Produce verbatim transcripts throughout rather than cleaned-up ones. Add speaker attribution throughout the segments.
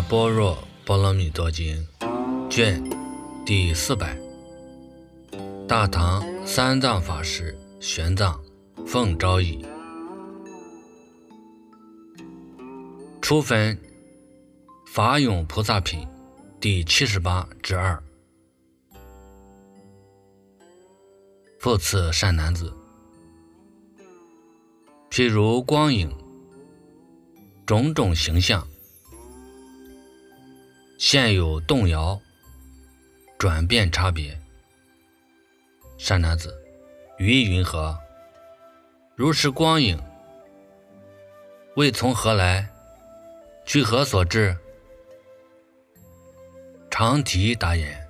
Speaker 1: 般若波罗蜜多经卷第四百，大唐三藏法师玄奘奉诏译，初分法涌菩萨品第七十八之二。复次善男子，譬如光影，种种形象，现有动摇转变差别。善男子，于云何？如是光影，未从何来？去何所至？常题答言：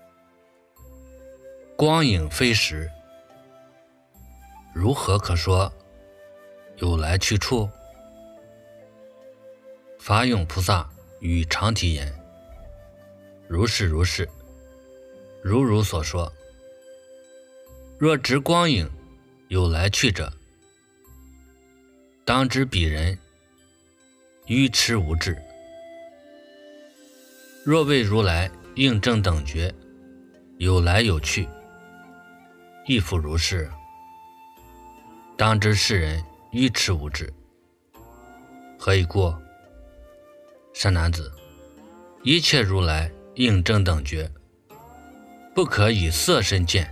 Speaker 1: 光影非实，如何可说有来去处？法涌菩萨与常题言：如是如是，如如所说。若执光影有来去者，当知彼人愚痴无智。若为如来应正等觉，有来有去，亦复如是，当知世人愚痴无智。何以故？善男子，一切如来应正等觉，不可以色身见。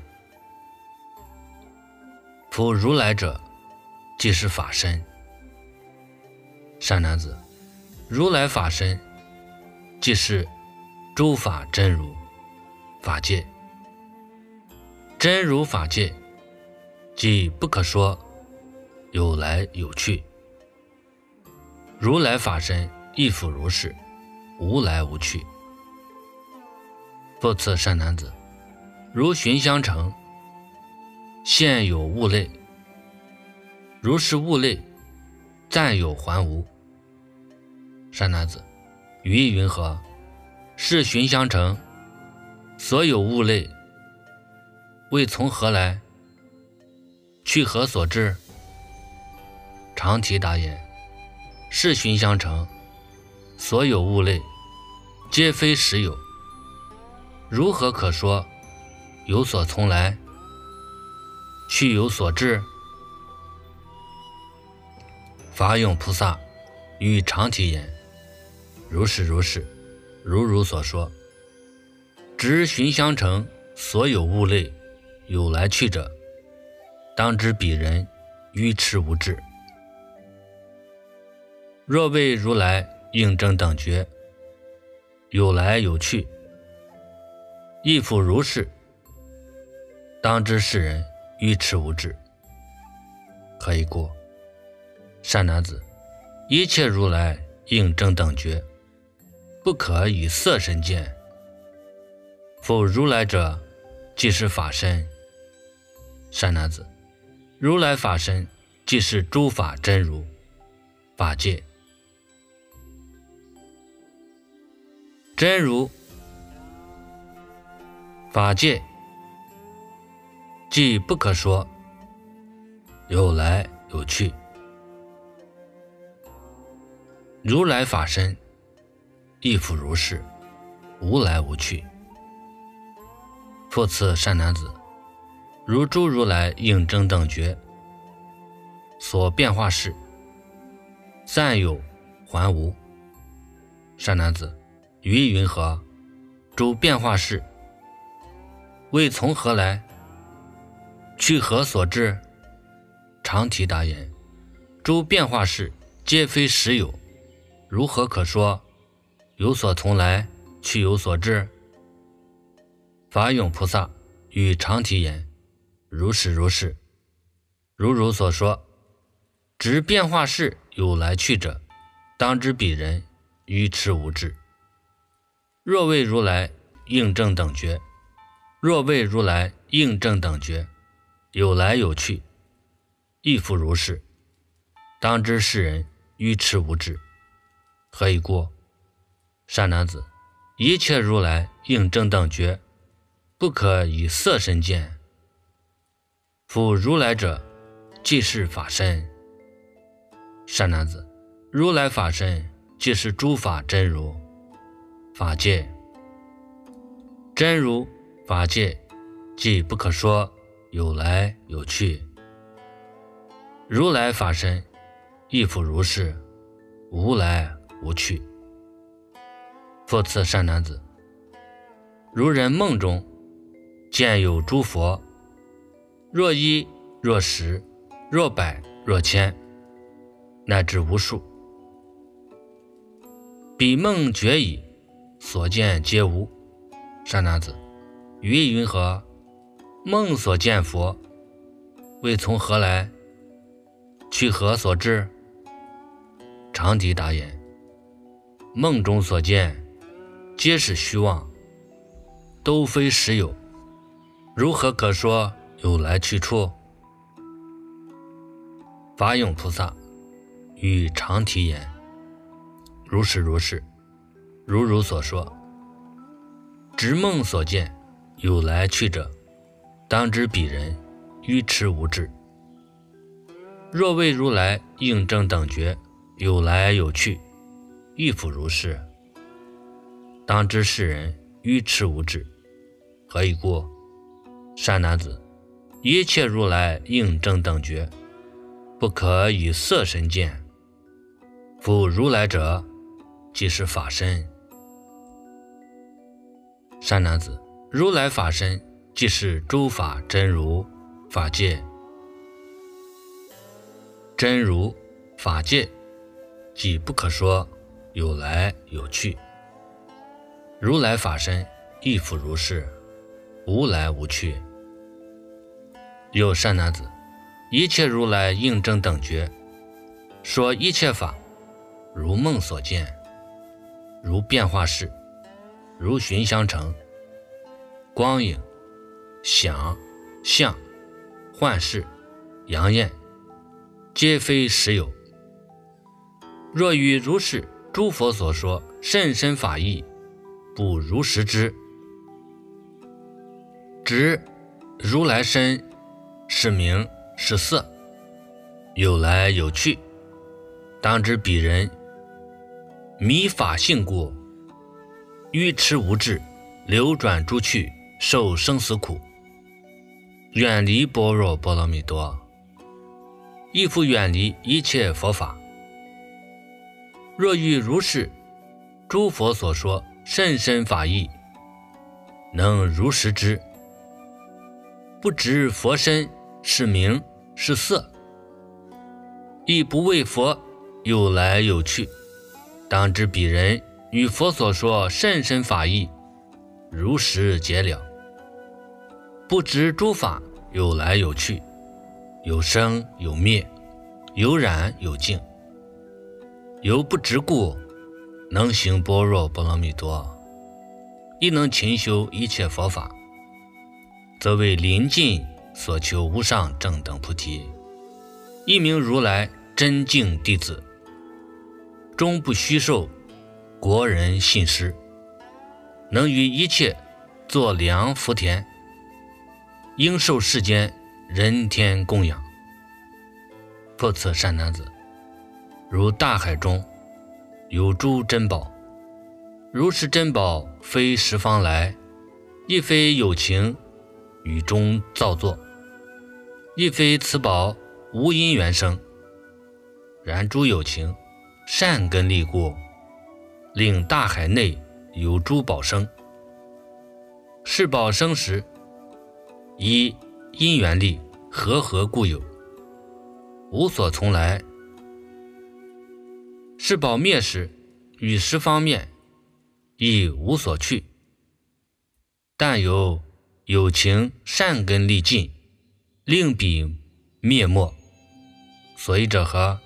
Speaker 1: 夫如来者，即是法身。善男子，如来法身，即是诸法真如法界。真如法界，即不可说有来有去。如来法身亦复如是，无来无去。复次善男子，如寻香城，现有物类，如是物类，暂有还无。善男子，于云何？是寻香城，所有物类，未从何来？去何所至？常题答言：是寻香城，所有物类，皆非实有，如何可说有所从来？去有所至？法涌菩萨与常题言：如是如是，如如所说。执寻香城所有物类有来去者，当知彼人愚痴无智。若为如来应正等觉，有来有去，亦复如是，当知世人愚痴无智。何以故？善男子，一切如来应正等觉，不可以色身见。夫如来者，即是法身。善男子，如来法身，即是诸法真如法界。真如法界，即不可说有来有去。如来法身亦复如是，无来无去。复次善男子，如诸如来应正等觉所变化事，暂有还无。善男子，于云何？诸变化事，未从何来？去何所至？常题答言：诸变化事，皆非实有，如何可说有所从来？去有所至？法涌菩萨与常题言：如是如是，如如所说。执变化事有来去者，当知彼人愚痴无智。若为如来应正等觉，若为如来应正等觉，有来有去，亦复如是，当知世人愚痴无智。何以故？善男子，一切如来应正等觉，不可以色身见。夫如来者，即是法身。善男子，如来法身，即是诸法真如法界。真如法界即不可说，有来有去。如来法身亦复如是，无来无去。复次善男子，如人梦中见有诸佛，若一若十若百若千，乃至无数。彼梦觉矣，所见皆无。善男子，于意云何？梦所见佛，未从何来？去何所至？长笛答言：梦中所见，皆是虚妄，都非实有，如何可说有来去处？法涌菩萨与长提言：如是如是，如如所说。执梦所见有来去者，当知彼人愚痴无智。若为如来应正等觉有来有去，亦复如是，当知世人愚痴无智。何以故？善男子，一切如来应正等觉，不可以色身见。夫如来者，即是法身。善男子，如来法身即是诸法真如法界。真如法界即不可说，有来有去。如来法身亦复如是，无来无去。有善男子，一切如来应正等觉，说一切法如梦所见，如变化事，如寻相成，光影、想、相、幻视、阳焰，皆非实有。若与如是诸佛所说甚深法义，不如实知。知如来身是名是色，有来有去，当知彼人迷法性故，愚痴无智，流转诸趣，受生死苦，远离般若波罗蜜多，亦复远离一切佛法。若遇如是诸佛所说甚深法义，能如实知，不知佛身是名是色，亦不为佛有来有去，当知彼人与佛所说甚深法义如实解了。不知诸法有来有去，有生有灭，有染有净，由不知故，能行般若波罗蜜多，亦能勤修一切佛法，则为临近所求无上正等菩提，一名如来真净弟子，终不虚受国人信施，能于一切作良福田，应受世间人天供养。复次善男子，如大海中有诸珍宝，如是珍宝非十方来，亦非有情与中造作，亦非此宝无因缘生，然诸有情善根力故，令大海内有诸宝生。是宝生时，依因缘力和合故有，无所从来。是宝灭时，与十方面亦无所去，但有有情善根力尽，令彼灭没。所以者何？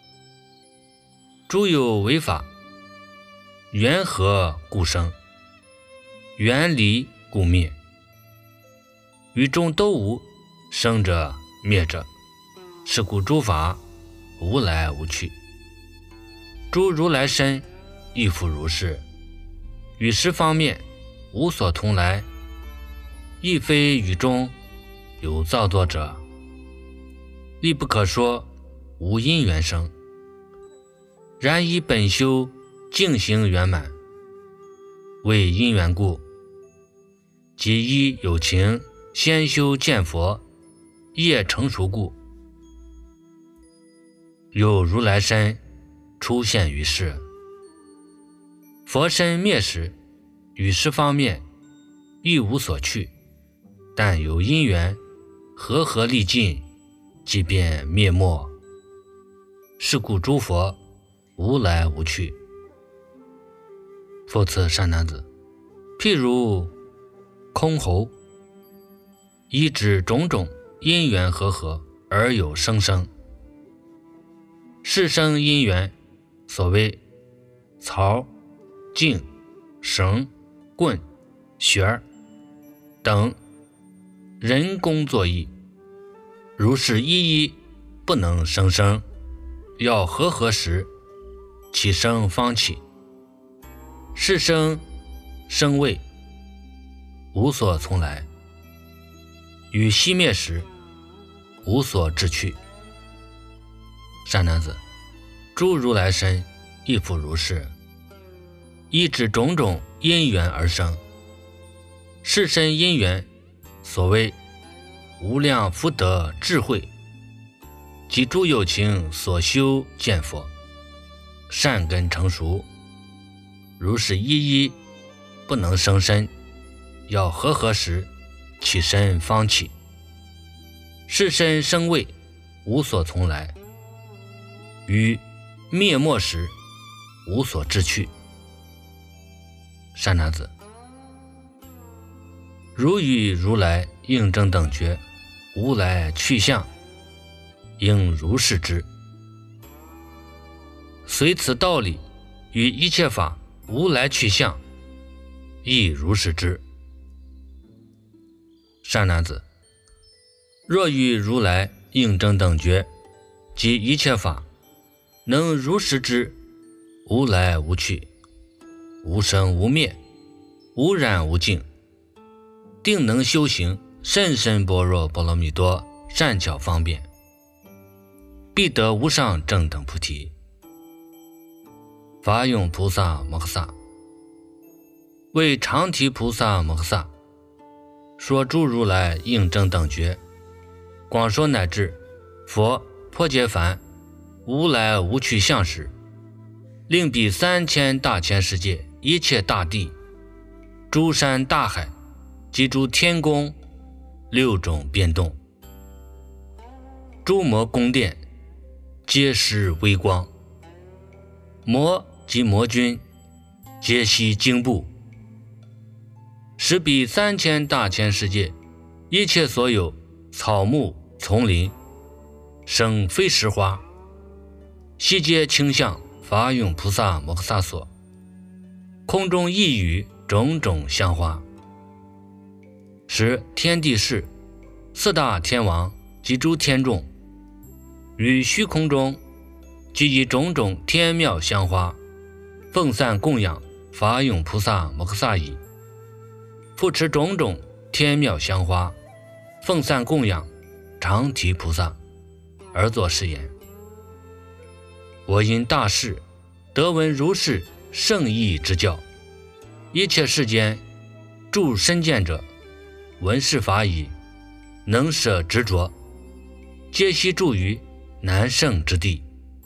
Speaker 1: 诸有为法，缘合故生，缘离故灭，于中都无生者灭者，是故诸法无来无去。诸如来身亦复如是，与十方面无所同来，亦非与中有造作者，亦不可说无因缘生。然以本修净行圆满， 为因缘故，即依有情先修见佛，业成熟故，有如来身出现于世。佛身灭时，于十方面亦无所去，但有因缘和合历尽，即便灭没。是故诸佛无来无去。复次善男子，譬如箜篌，依止种种因缘和合而有声声。是声因缘，所谓槽、茎、绳、棍、弦等人工作艺，如是一一不能生声，要和合时，其声方起。是声声未，无所从来，与熄灭时，无所至去。善男子，诸如来身亦复如是，依止种种因缘而生。是身因缘，所谓无量福德智慧，即诸有情所修见佛，善根成熟，如是一一不能生身，要和合时，其身方起。是身生未，无所从来，于灭没时，无所至去。善男子，如与如来应正等觉，无来去相，应如是知。随此道理，与一切法无来去相，亦如是知。善男子，若与如来应正等觉，即一切法能如实知，无来无去，无生无灭，无染无净，定能修行甚深般若波罗蜜多善巧方便，必得无上正等菩提。法涌菩萨摩诃萨为常提菩萨摩诃萨说诸如来应正等觉，广说乃至佛破揭梵无来无去相时，令彼三千大千世界一切大地、诸山大海及诸天宫六种变动，诸魔宫殿皆施微光，魔及魔君皆悉惊怖，使彼三千大千世界一切所有草木丛林生非实花，悉皆倾向法涌菩萨摩诃萨所，空中一语种种香花，使天地士四大天王及诸天众于虚空中即以种种天妙香花奉散供养法涌菩萨摩诃萨已，复持种种天妙香花奉散供养常提菩萨，而作是言：我因大事得闻如是圣义之教，一切世间诸身见者，闻是法已，能舍执着，皆悉住于难胜之地。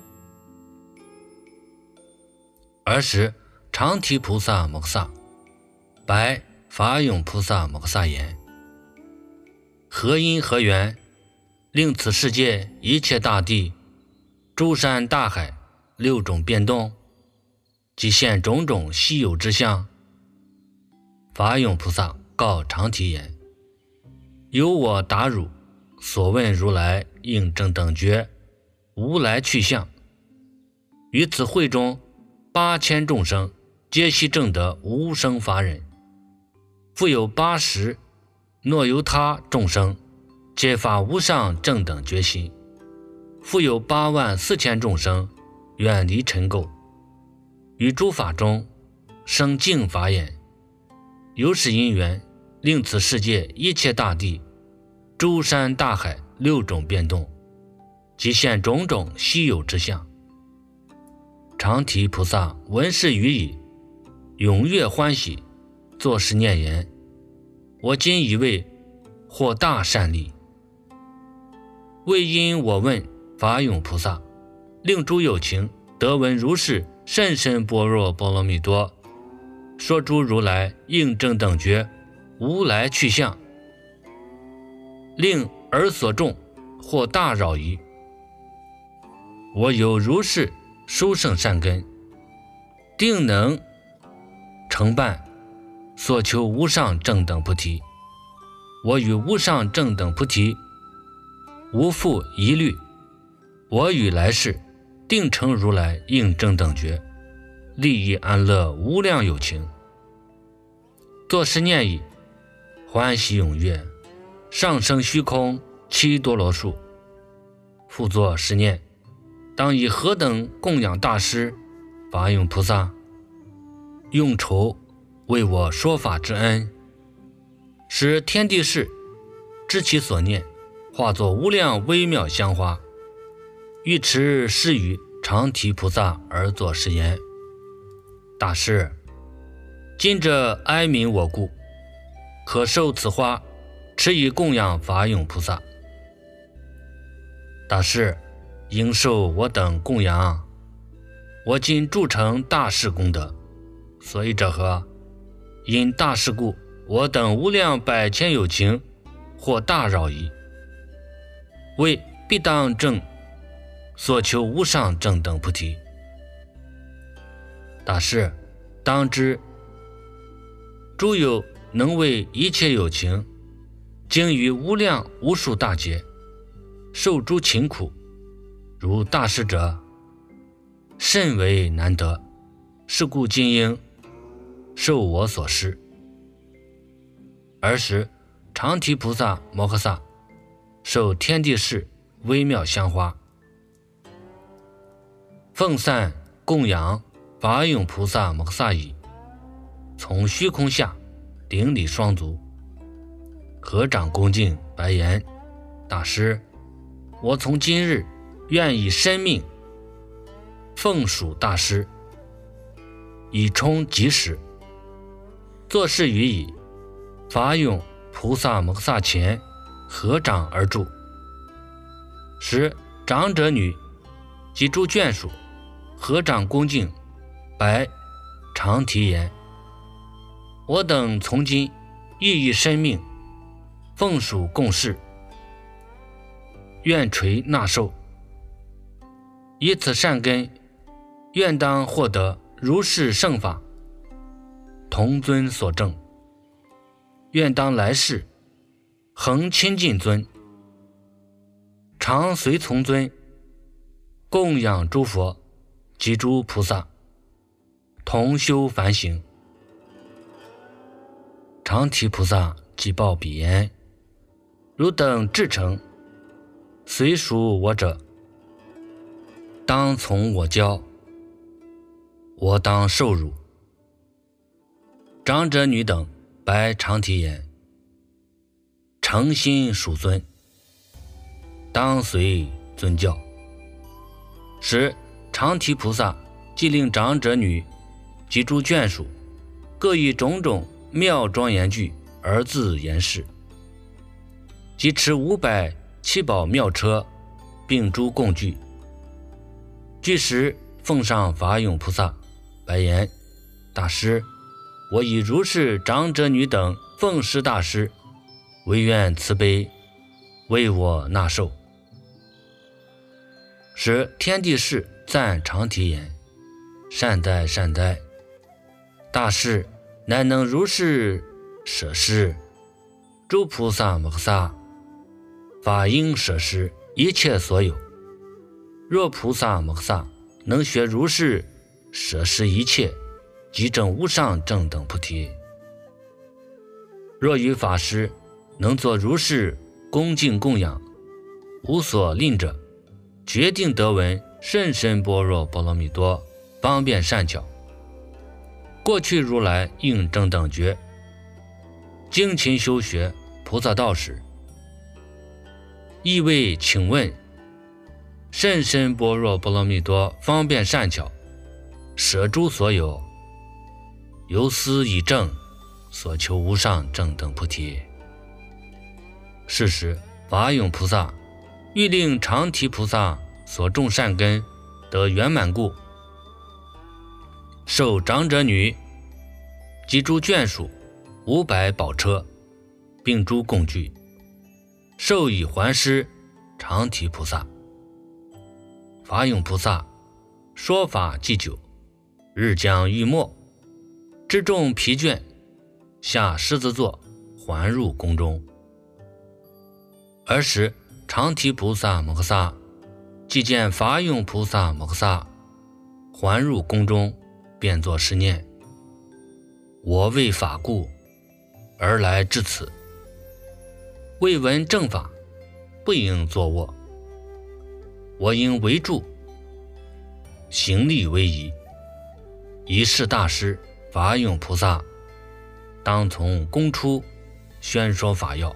Speaker 1: 尔时常提菩萨摩诃萨白法涌菩萨摩诃萨言：何因何缘，令此世界一切大地、诸山大海六种变动，即现种种稀有之相？法涌菩萨告常提言：由我答汝所问如来应正等觉，无来去相。于此会中八千众生皆悉证得无生法忍，复有八十若由他众生皆发无上正等觉心，复有八万四千众生远离尘垢，于诸法中生净法眼。由是因缘，令此世界一切大地、诸山大海六种变动，即现种种稀有之相。常提菩萨闻是语已，踊跃欢喜， 作是念言：我今以为获大善利，为因我问法涌菩萨，令诸有情得闻如是甚深般若波罗蜜多，说诸如来应正等觉，无来去向，令尔所众或大扰疑。我有如是殊胜善根，定能成办所求无上正等菩提。我与无上正等菩提无复疑虑，我与来世定成如来应正等觉，利益安乐无量有情。作是念已，欢喜踊跃，上升虚空七多罗树。复作是念：当以何等供养大师法涌菩萨，用酬为我说法之恩，使天地事知其所念，化作无量微妙香花。欲持是与常提菩萨而作是言：大师，今者哀悯我故，可受此花，持以供养法涌菩萨。大师，应受我等供养。我今铸成大事功德，所以者何？因大事故，我等无量百千有情或大扰疑，为必当正所求无上正等菩提。大师，当知诸有能为一切有情经于无量无数大劫，受诸勤苦，如大师者甚为难得，是故今应受我所施。尔时常提菩萨摩诃萨受天地事微妙香花，奉散供养法涌菩萨摩诃萨已，从虚空下顶礼双足，合掌恭敬白言：大师，我从今日愿以生命奉属大师，以充吉时。作是语已，法涌菩萨摩诃萨前合掌而住。时长者女及诸眷属合掌恭敬白常提言：我等从今亦以生命奉属供事，愿垂纳受。以此善根，愿当获得如是圣法，同尊所证。愿当来世恒亲近尊，常随从尊，供养诸佛及诸菩萨，同修梵行。常提菩萨即报彼言：汝等至诚，随属我者，当从我教，我当受辱。长者女等白常提言：诚心属尊，当随尊教。时常提菩萨即令长者女及诸眷属各以种种妙庄严具而自言示，即持五百七宝妙车，并诸供具。具时奉上法涌菩萨，白言：大师，我以如是长者女等奉施大师，唯愿慈悲为我纳受。时天地事赞常提言：善哉善哉，大师乃能如是舍施，诸菩萨摩诃萨法应舍施一切所有。若菩萨摩诃萨能学如是舍施一切，即证无上正等菩提。若于法师能作如是恭敬供养，无所吝者，决定得闻甚深般若波罗蜜多方便善巧。过去如来应正等觉，精勤修学菩萨道时，亦为请问甚深般若波罗蜜多方便善巧，舍诸所有，由思以正所求无上正等菩提。是时，法涌菩萨欲令长提菩萨所种善根得圆满故，授长者女及诸眷属五百宝车，并诸供具，授以还施长提菩萨。法涌菩萨说法既久，日将欲没，知众疲倦，下狮子座，还入宫中。尔时长提菩萨摩诃萨既见法涌菩萨摩诃萨还入宫中，便作是念：我为法故而来至此，未闻正法，不应坐卧，我应为住，行力为仪。一世大师法涌菩萨当从宫出宣说法要。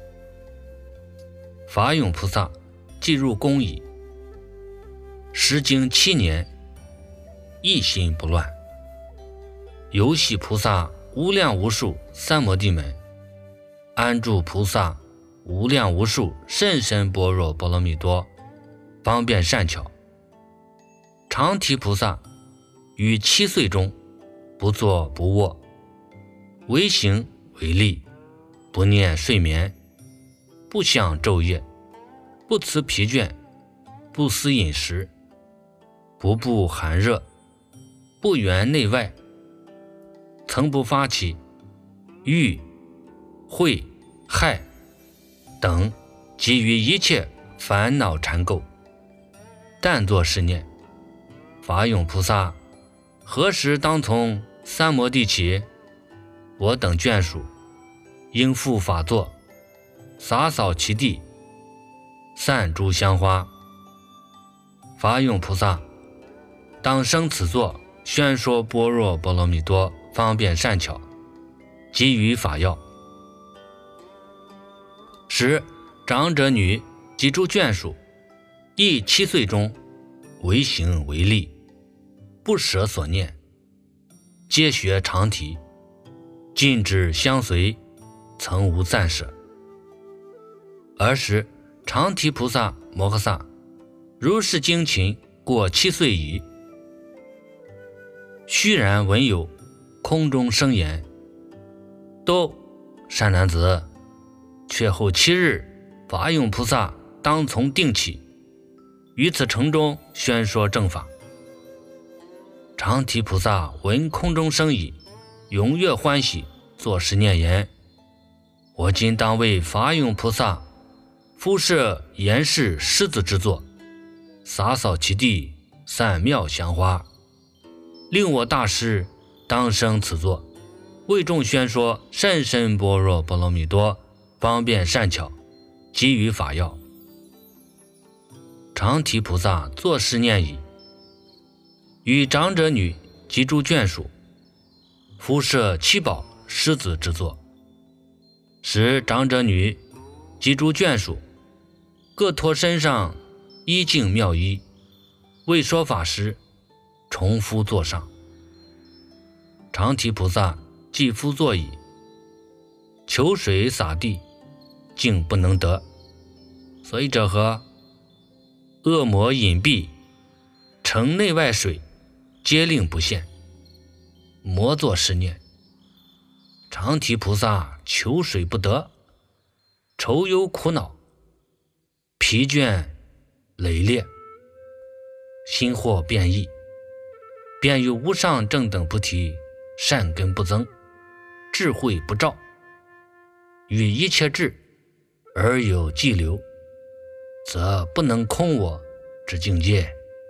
Speaker 1: 法涌菩萨既入宫矣，时经七年，一心不乱。游戏菩萨无量无数三摩地门，安住菩萨无量无数甚深般若波罗蜜多方便善巧。长提菩萨于七岁中不坐不卧，为行为立，不念睡眠，不想昼夜，不辞疲倦，不思饮食，不布寒热，不缘内外，曾不发起欲、恚、害等及于一切烦恼缠垢，但作是念：法涌菩萨何时当从三摩地起？我等眷属应复法座，洒扫其地，散诸香花。法涌菩萨当生此座，宣说般若波罗蜜多方便善巧，给予法要。时长者女及诸眷属亦七岁中为行为立，不舍所念，皆学长提，尽止相随，曾无暂舍。尔时长提菩萨摩诃萨如是精勤过七岁矣，虚然闻有空中生言：都善男子，却后七日，法涌菩萨当从定起，于此城中宣说正法。长提菩萨闻空中声已，踊跃欢喜，作是念言：我今当为法涌菩萨敷设严饰狮子之座，洒扫其地，散妙香花，令我大师当生此座，为众宣说甚深般若波罗蜜多方便善巧，给予法要。长提菩萨作是念已，与长者女及诸眷属敷设七宝狮子之座，使长者女及诸眷属各脱身上衣净妙衣，为说法时重敷座上。长提菩萨既敷座矣，求水洒地，竟不能得。所以者何？恶魔隐蔽，城内外水皆令不现。魔作是念：长提菩萨求水不得，愁忧苦恼，疲倦累劣，心惑变异，便于无上正等菩提善根不增，智慧不照，与一切智而有计流，则不能空我之境界。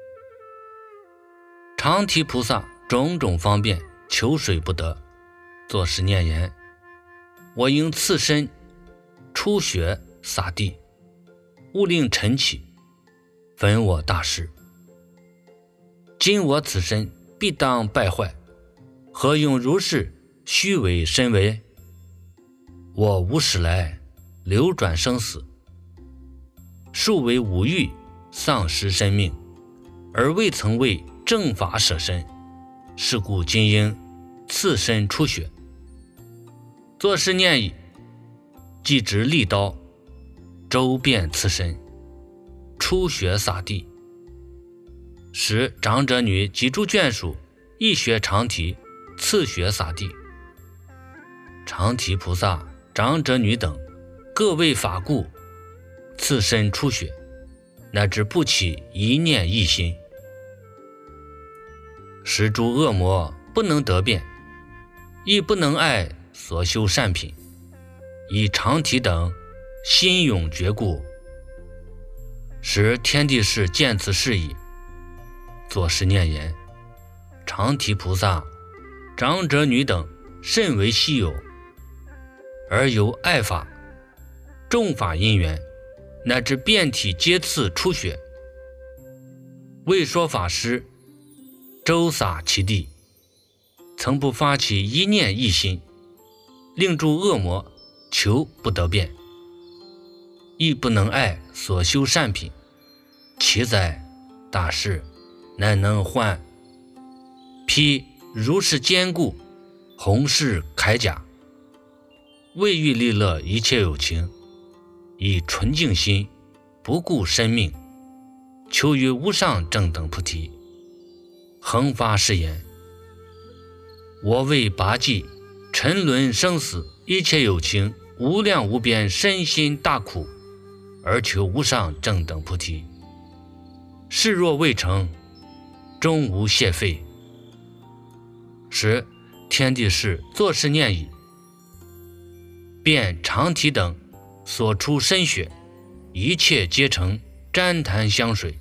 Speaker 1: 长提菩萨种种方便，求水不得，作是念言：我应次身出血洒地，勿令尘起，焚我大师。今我此身必当败坏，何用如是虚伪身为？我无始来流转生死，数为五欲丧失生命，而未曾为正法舍身，是故今应次身出血。 作是念矣，即执利刀，周遍刺身，出血洒地。时长者女及诸眷属一学长啼，刺血洒地。长啼菩萨、长者女等各为法故，刺身出血，乃至不起一念一心。时诸恶魔不能得辩，亦不能爱所修善品，以长啼等心永绝故。时天地士见此事矣，作是念言：长啼菩萨、长者女等甚为稀有，而由爱法、众法因缘，乃至遍体皆刺出血。未说法师周洒其地，曾不发起一念一心，令诸恶魔求不得辩，亦不能爱所修善品，其哉大士，乃能换披如是坚固弘誓铠甲，为欲利乐一切有情，以纯净心不顾生命，求于无上正等菩提，恒发誓言：我为拔济沉沦生死一切有情无量无边身心大苦，而求无上正等菩提。事若未成，终无谢费。时天地士作是念矣，便长啼等所出身血，一切皆成旃檀香水，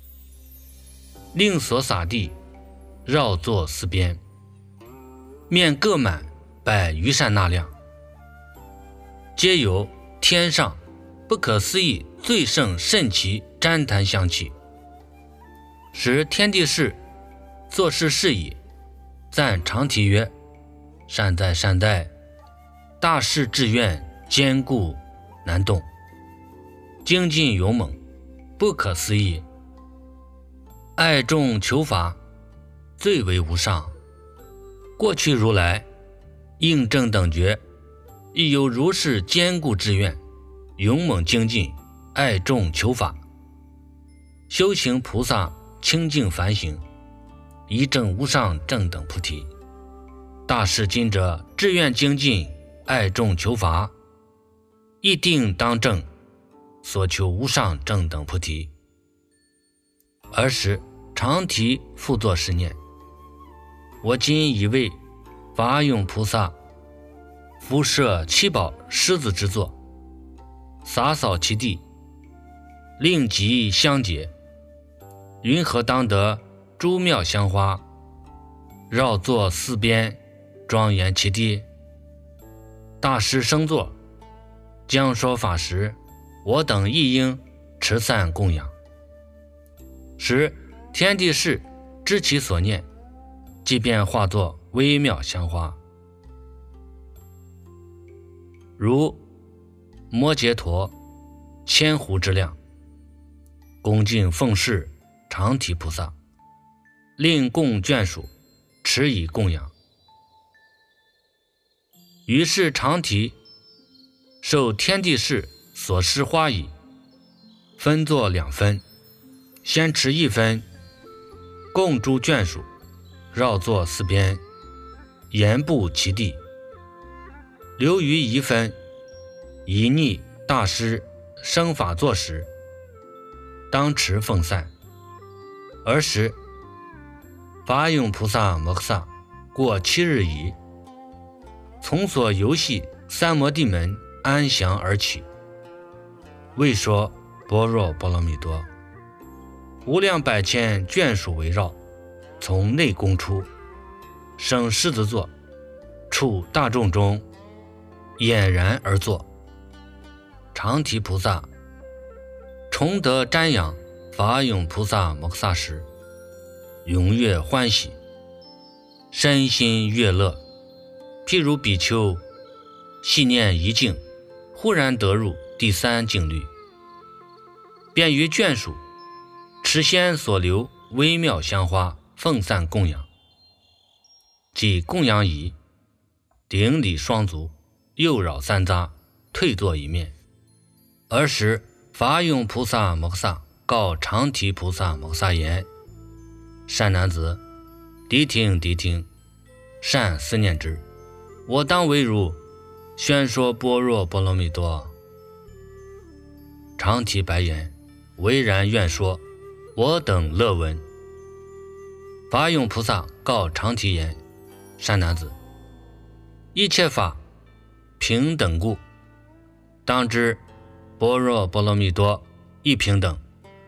Speaker 1: 令所洒地，绕作四边，面各满百余善那量，皆有天上不可思议最胜甚奇旃檀香气。时天地士作是事矣，赞长啼曰：善哉善哉，大士志愿坚固难动，精进勇猛，不可思议，爱众求法，最为无上。过去如来应正等觉，亦有如是坚固志愿，勇猛精进，爱众求法，修行菩萨清净反省，以证无上正等菩提。大士今者志愿精进，爱众求法，一定当正，所求无上正等菩提。尔时长啼复作是念：我今已为法涌菩萨敷设七宝狮子之座，洒扫其地，令吉香洁，云何当得诸妙香花，绕作四边，庄严其地。大师升座，将说法时，我等亦应持散供养。时天地士知其所念，即便化作微妙香花，如摩羯陀千斛之量，恭敬奉事长啼菩萨，令供眷属持以供养。于是长啼受天地士所施花椅，分作两分，先持一分，供诸眷属，绕作四边，沿布其地，留于一分，以逆大师生法座时，当持奉散。尔时法涌菩萨摩诃萨过七日已，从所游戏三摩地门安详而起，为说般若波罗蜜多，无量百千眷属围绕，从内宫出，生狮子座，处大众中，俨然而坐。长啼菩萨重得瞻仰法涌菩萨摩诃萨时，踊跃欢喜，身心悦乐，譬如比丘细念一境，忽然得入第三境律，便于眷属持先所留微妙香花奉散供养，即供养已，顶礼双足， 右绕三匝，退坐一面。尔时法涌菩萨摩诃萨告长提菩萨摩诃萨言：善男子，谛听谛听，善思念之，我当为汝宣说般若波罗蜜多。长提白言：唯然愿说，我等乐闻。法涌菩萨告长提言：善男子，一切法平等故，当知般若波罗蜜多亦平等；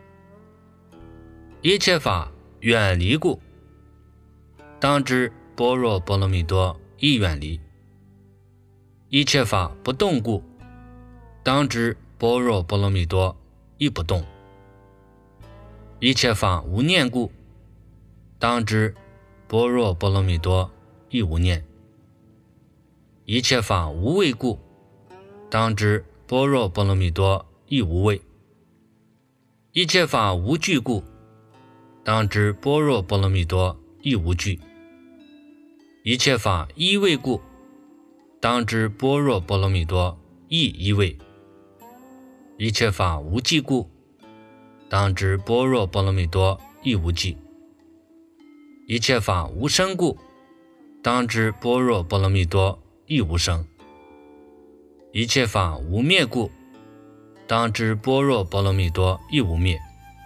Speaker 1: 一切法远离故，当知般若波罗蜜多亦远离；一切法不动故，当知般若波罗蜜多亦不动；一切法无念故，当知般若波罗蜜多亦无念；一切法无畏故，当知般若波罗蜜多亦无畏；一切法无惧故，当知般若波罗蜜多亦无惧；一切法依畏故，当知般若波罗蜜多亦依畏；一切法无记故，当知般若波罗蜜多亦无记；一切法无生故，当知般若波罗蜜多亦无生；一切法无灭故，当知般若波罗蜜多亦无灭；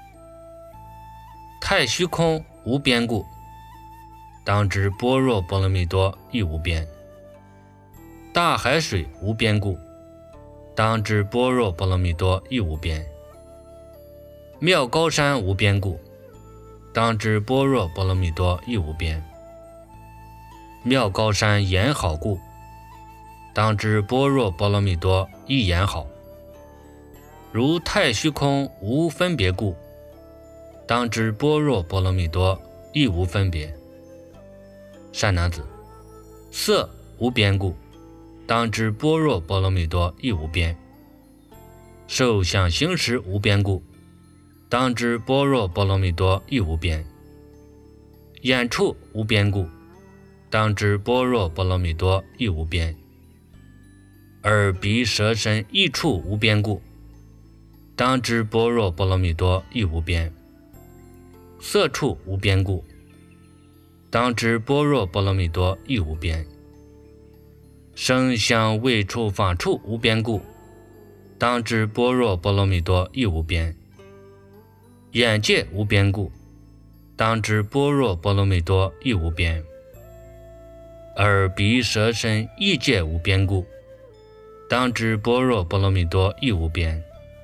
Speaker 1: 太虚空无边故，当知般若波罗蜜多亦无边；大海水无边故，当知般若波罗蜜多亦无边；妙高山无边故，当知般若波罗蜜多亦无边；妙高山严好故，当知般若波罗蜜多亦严好；如太虚空无分别故，当知般若波罗蜜多亦无分别。善男子，色无边故，当知般若波罗蜜多亦无边；受想行识无边故，当知般若波罗蜜多亦无边；眼触无边故，当知般若波罗蜜多亦无边；耳鼻舌身意触无边故，当知般若波罗蜜多亦无边；色触无边故，当知般若波罗蜜多亦无边；声香味触法触无边故，当知般若波罗蜜多亦无边；眼界无边故，当知般若波罗蜜多亦无边；耳鼻舌身意界无边故，当知般若波罗蜜多亦无边；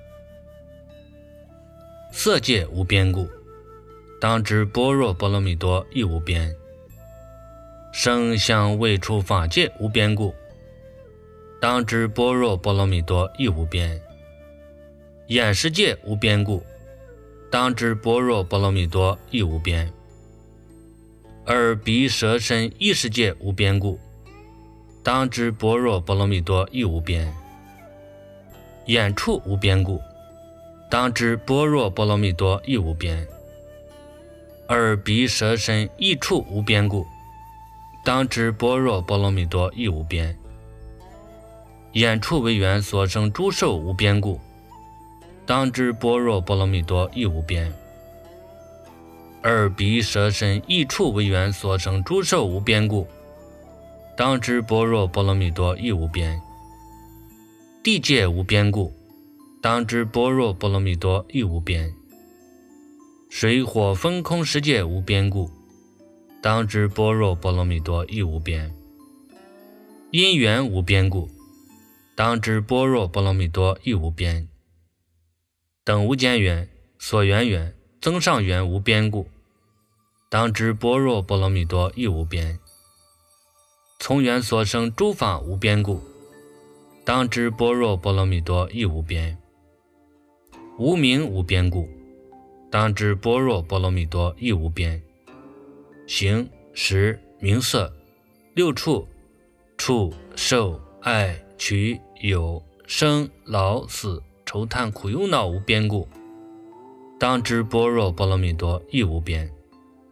Speaker 1: 色界无边故，当知般若波罗蜜多亦无边；声香味触法界无边故，当知般若波罗蜜多亦无边；眼识界无边故，当知般若波罗蜜多亦无边；耳鼻舌身意识界无边故，当知般若波罗蜜多亦无边；眼触无边故，当知般若波罗蜜多亦无边；耳鼻舌身意触无边故，当知般若波罗蜜多亦无边；眼触为缘所生诸受无边故，当知般若波罗蜜多亦无边；耳鼻舌身意触为缘所生诸受无边故，当知般若波罗蜜多亦无边；地界无边故，当知般若波罗蜜多亦无边；水火风空世界无边故，当知般若波罗蜜多亦无边；因缘无边故，当知般若波罗蜜多亦无边；等无间缘、所缘缘、增上缘无边故，当知般若波罗蜜多亦无边；从缘所生诸法无边故，当知般若波罗蜜多亦无边；无明无边故，当知般若波罗蜜多亦无边；形、识、名色、六处、触、受、爱、取、有、生、老、死、愁叹苦忧恼无边故，当知般若波罗蜜多亦无边。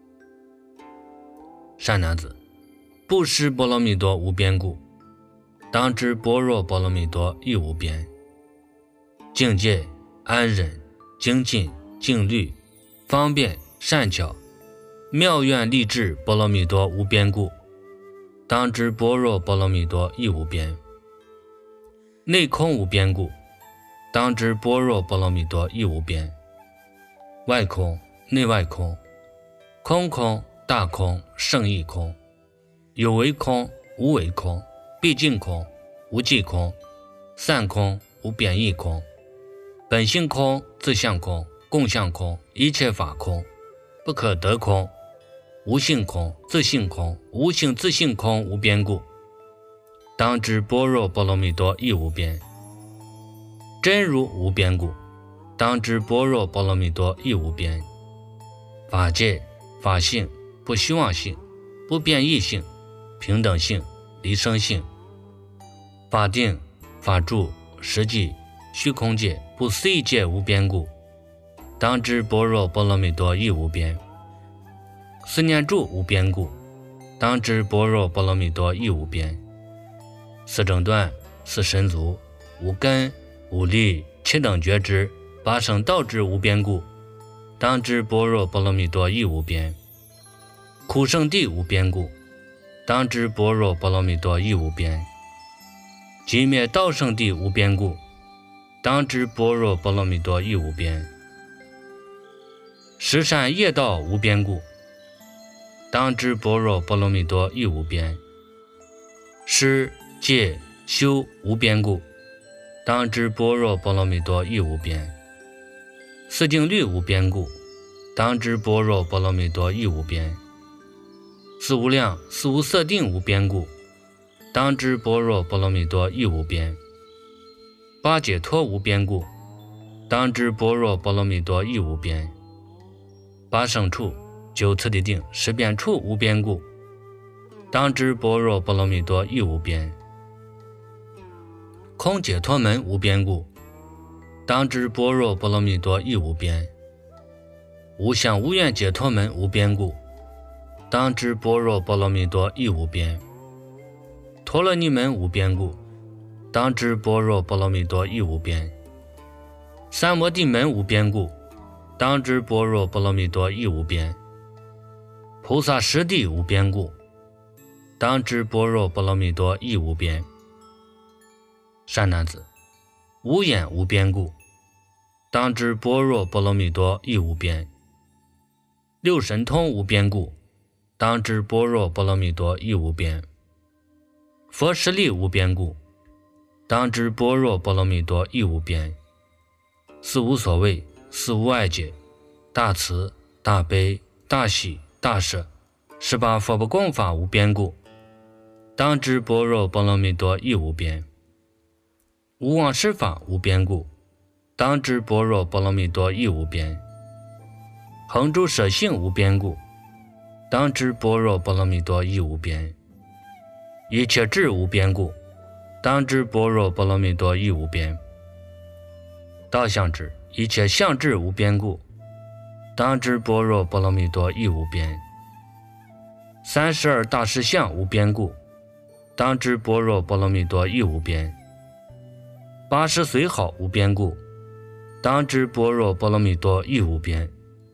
Speaker 1: 善男子，布施波罗蜜多无边故，当当知般若波罗蜜多亦无边。境界、安忍、精进、静虑、方便、善巧、妙愿力智波罗蜜多无边故，当知般若波罗蜜多亦无边。内空无边故，当知般若波罗蜜多亦无边。外空、内外空，空空、大空、圣义空，有为空、无为空，毕竟空、无际空，散空、无贬义空，本性空、自相空、共相空，一切法空，不可得空，无性空、自性空、无性自性空无边故，当知般若波罗蜜多亦无边。真如无边故，当知般若波罗蜜多亦无边。法界、法性、不虚妄性、不变异性、平等性、离生性，法定、法住、实际、虚空界、不思议界无边故，当知般若波罗蜜多亦无边。思念住无边故，当知般若波罗蜜多亦无边。四正断、四神足、五根、五力、七等觉知、八圣道之无边故，当知般若波罗蜜多亦无边。苦圣地无边故，当知般若波罗蜜多亦无边。寂灭道圣地无边故，当知般若波罗蜜多亦无边。十善业道无边故，当知般若波罗蜜多亦无边。施、戒、修无边故，当知般若波罗蜜多亦无边。四定律无边故，当知般若波罗蜜多亦无边。四无量、四无色定无边故，当知般若波罗蜜多亦无边。八解脱无边故，当知般若波罗蜜多亦无边。八圣处、九次第定、十遍处无边故，当知般若波罗蜜多亦无边。空解脱门无边故，当知般若波罗蜜多亦无边。无想无愿解脱门无边故，当知般若波罗蜜多亦无边。陀罗尼门无边故，当知般若波罗蜜多亦无边。三摩地门无边故，当知般若波罗蜜多亦无边。菩萨实地无边故，当知般若波罗蜜多亦无边。善男子，无眼无边故，当知般若波罗蜜多亦无边。六神通无边故，当知般若波罗蜜多亦无边。佛实力无边故，当知般若波罗蜜多亦无边。四无所谓、四无碍解、大慈、大悲、大喜、大舍，十八佛不共法无边故，当知般若波罗蜜多亦无边。无妄施法无边故，当知般若波罗蜜多亦无边。恒诸舍性无边故，当知般若波罗蜜多亦无边。一切智无边故，当知般若波罗蜜多亦无边。道相智，一切相智无边故，当知般若波罗蜜多亦无边。三十二大士相无边故，当知般若波罗蜜多亦无边。八十随好无边故，当知般若波罗蜜多亦无边。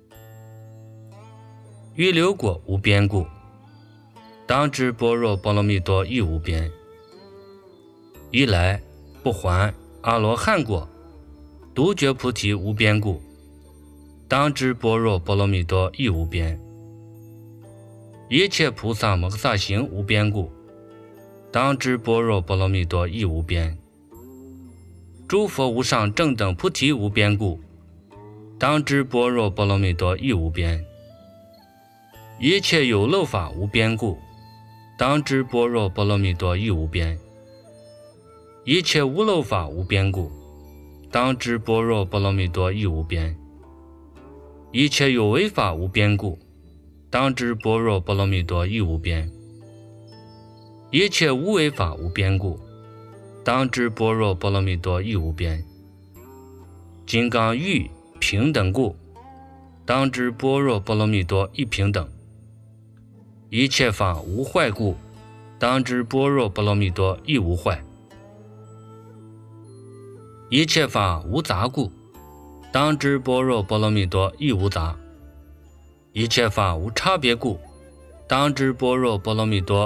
Speaker 1: 于流果无边故，当知般若波罗蜜多亦无边。一来不还阿罗汉果，独觉菩提无边故，当知般若波罗蜜多亦无边。一切菩萨摩诃萨行无边故，当知般若波罗蜜多亦无边。诸佛无上正等菩提无边故，当知般若波罗蜜多亦无边。一切有漏法无边故，当知般若波罗蜜多亦无边。一切无漏法无边故，当知般若波罗蜜多亦无边。一切有为法无边故，当知般若波罗蜜多亦无边。一切无为法无边故，当知般若波罗蜜多亦无边。金刚玉平等故，当知般若波罗蜜多亦平等。一切法无坏故，当知般若波罗蜜多亦无坏。 一切法无杂故，当知般若波罗蜜多亦无杂。一切法无差别故，当知般若波罗蜜多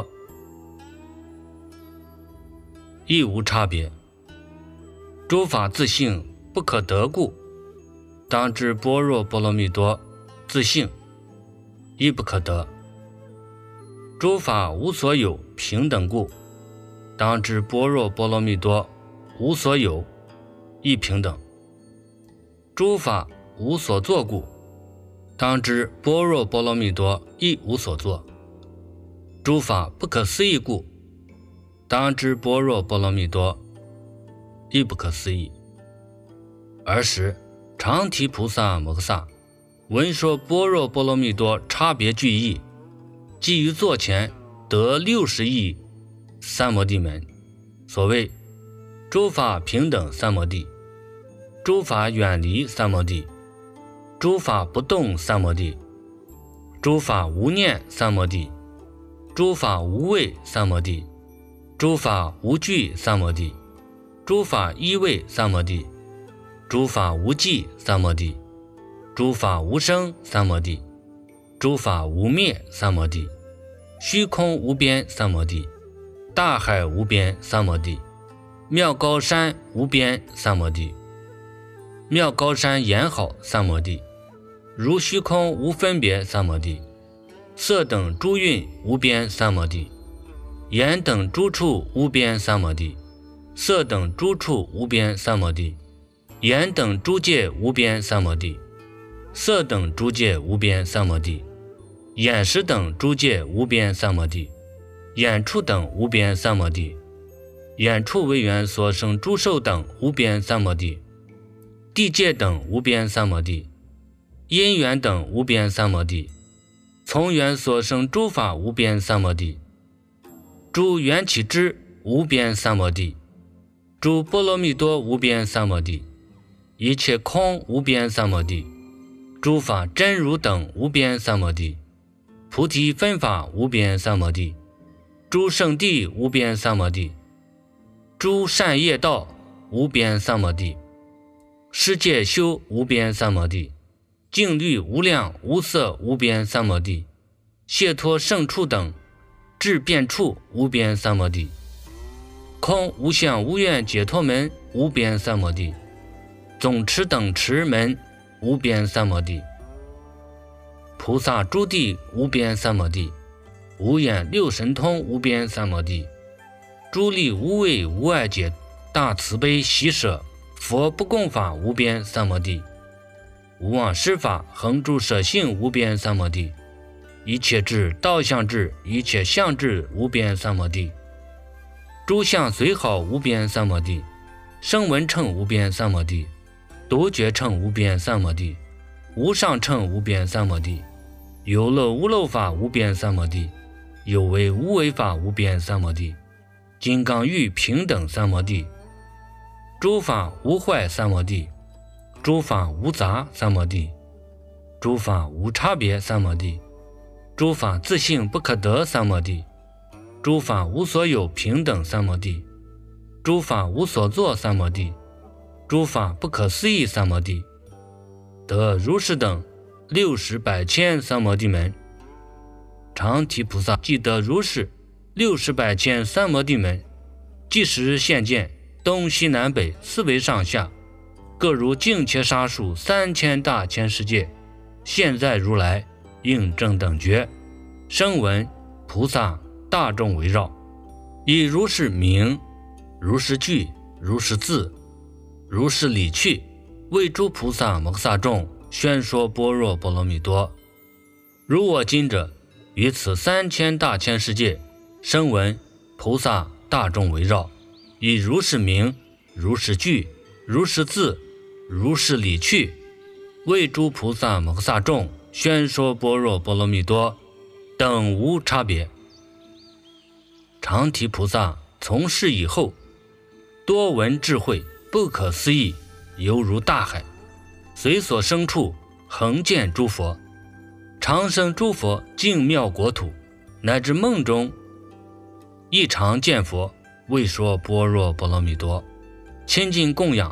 Speaker 1: 亦无差别。诸法自性不可得故，当知般若波罗蜜多自性亦不可得。诸法无所有平等故，当知般若波罗蜜多无所有亦平等。诸法无所作故，当知般若波罗蜜多亦无所作。诸法不可思议故，当知般若波罗蜜多亦不可思议。尔时常提菩萨摩诃萨闻说般若波罗蜜多差别具义，即于座前得六十亿三摩地门。所谓诸法平等三摩地，诸法远离三摩地，诸法不动三摩地，诸法无念三摩地，诸法无畏三摩地，诸法无惧三摩地，诸法依位三摩地，诸法无记三摩地，诸法无生三摩地，诸法无灭三摩地，虚空无边三摩地，大海无边三摩地，妙高山无边三摩地，妙高山严好三摩地，如虚空无分别三摩地，色等诸蕴无边三摩地，眼等诸处无边三摩地，色等诸处无边三摩地，眼等诸界无边三摩地，色等诸界无边三摩地，眼识等诸界无边三摩地，眼处等无边三摩地，眼处为缘所生诸兽等无边三摩地，地界等无边三摩地，因缘等无边三摩地，从缘所生诸法无边三摩地，诸缘起之无边三摩地，诸波罗蜜多无边三摩地，一切空无边三摩地，诸法真如等无边三摩地，菩提分法无边三摩地，诸圣地无边三摩地，诸善业道无边三摩地，世界修无边三摩地，净律无量无色无边三摩地，解脱圣处等智变处无边三摩地，空无相无愿解脱门无边三摩地，总持等持门无边三摩地，菩萨诸地无边三摩地，无眼六神通无边三摩地，诸力无畏无碍解大慈悲喜舍佛不共法无边三摩地，无妄施法恒住舍性无边三摩地，一切智道相智一切相智无边三摩地，诸相随好无边三摩地，声闻乘无边三摩地，独觉乘无边三摩地，无上乘无边三摩地，有漏无漏法无边三摩地，有为无为法无边三摩地，金刚玉平等三摩地，诸法无坏三摩地，诸法无杂三摩地，诸法无差别三摩地，诸法自性不可得三摩地，诸法无所有平等三摩地，诸法无所作三摩地，诸法不可思议三摩地，得如是等六十百千三摩地门。常提菩萨即得如是六十百千三摩地门，即时现见东西南北四维上下，各如净切沙数三千大千世界，现在如来应正等觉，声闻菩萨大众围绕，以如是名，如是句，如是字，如是理趣，为诸菩萨摩诃萨众宣说般若波罗蜜多。如我今者，于此三千大千世界，声闻菩萨大众围绕，以如是名，如是句，如是字，如是理趣，为诸菩萨摩诃萨众宣说般若波罗蜜多，等无差别。常提菩萨从事以后，多闻智慧不可思议，犹如大海，随所生处恒见诸佛，常生诸佛净妙国土，乃至梦中亦常见佛，为说般若波罗蜜多，亲近供养，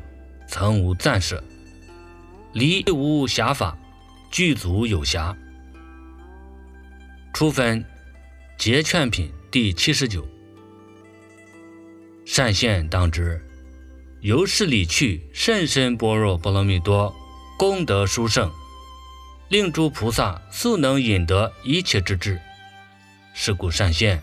Speaker 1: 曾无暂舍，离无暇法，具足有暇。初分节劝品第七十九。善现当知，由是理去甚深般若波罗蜜多功德殊胜，令诸菩萨速能引得一切之智。是故善现，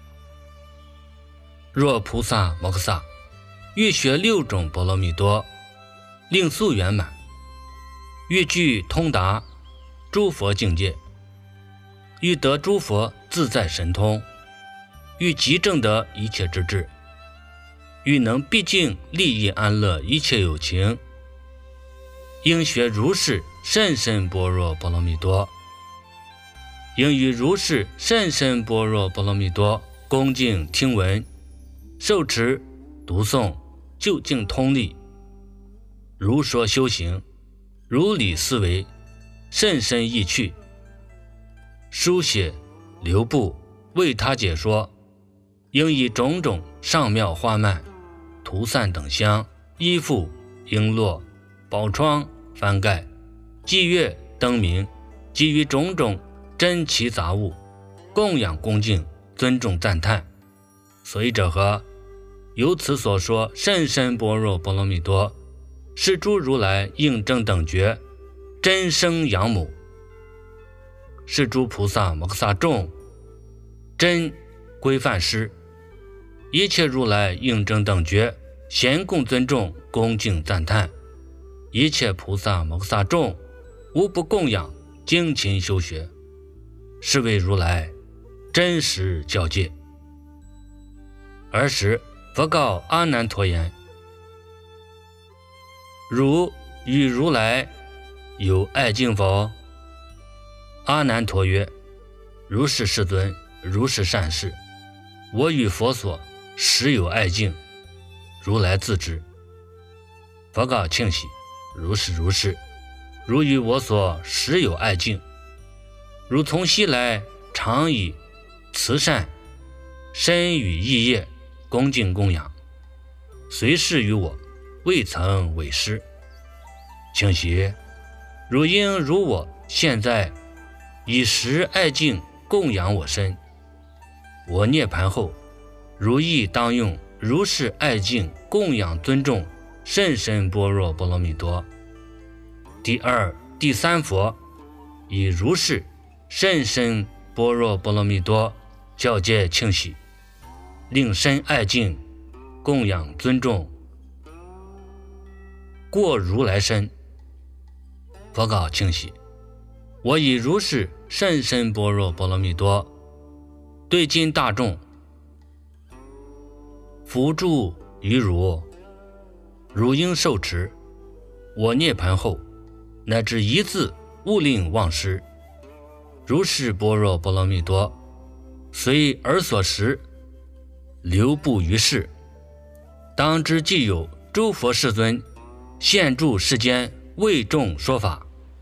Speaker 1: 若菩萨摩诃萨欲学六种波罗蜜多，令速圆满，欲具通达诸佛境界，欲得诸佛自在神通，欲即证得一切之智，欲能毕竟利益安乐一切有情，应学如是甚深般若波罗蜜多，应于如是甚深般若波罗蜜多恭敬听闻，受持读诵，究竟通利，如说修行，如理思维，甚深意趣，书写留步，为他解说，应以种种上妙花蔓、涂散等香、衣服、璎珞、宝窗、幡盖、祭月、灯明，基于种种珍奇杂物，供养恭敬，尊重赞叹。所以者何？由此所说甚深般若波罗蜜多，是诸如来应正等觉真生养母，是诸菩萨摩诃萨众真规范师，一切如来应正等觉咸供尊重恭敬赞叹，一切菩萨摩诃萨众无不供养精勤修学，是为如来真实教戒。尔时佛告阿难陀言：汝与如来有爱敬否？阿难陀曰：如是世尊，如是善事，我与佛所实有爱敬，如来自知。佛告庆喜：如是如是，如与我所实有爱敬，如从昔来常以慈善身语意业恭敬供养，随侍于我，未曾违失。庆喜，如应如我现在以实爱敬供养我身，我涅盘后，如亦当用如是爱敬供养尊重甚深般若波罗蜜多。第二、第三佛以如是甚深般若波罗蜜多教戒庆喜，令身爱敬供养尊重过如来身。佛告庆喜：我以如是甚深般若波罗蜜多对今大众辅助于汝，汝应受持，我涅盘后，乃至一字勿令忘失。如是般若波罗蜜多，随尔所识，留步于世。当知既有诸佛世尊现住世间为众说法。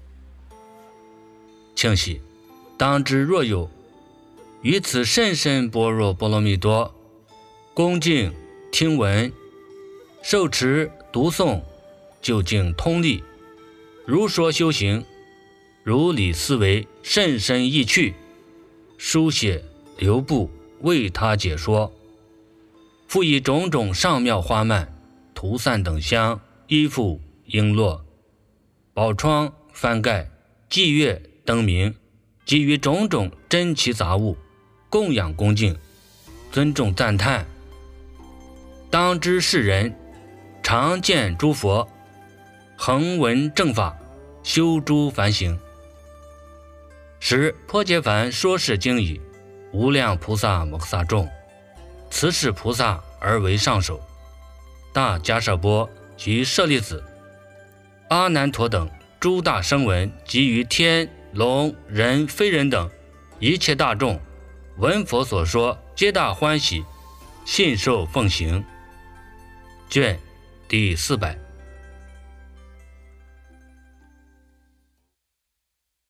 Speaker 1: 庆喜，当知若有于此甚深般若波罗蜜多恭敬听闻，受持读诵，究竟通利，如说修行，如理思维，甚深意趣，书写留步，为他解说，复以种种上妙花蔓、涂散等香、衣服、璎珞、宝窗、幡盖、祭月、灯明，基于种种珍奇杂物，供养恭敬，尊重赞叹。当知世人常见诸佛恒闻正法，修诸梵行，使颇揭梵说是经已，无量菩萨摩诃萨众，慈氏菩萨而为上首，大迦叶波及舍利子、阿难陀等诸大声闻，及于天龙人非人等一切大众，闻佛所说，皆大欢喜，信受奉行。卷第四百。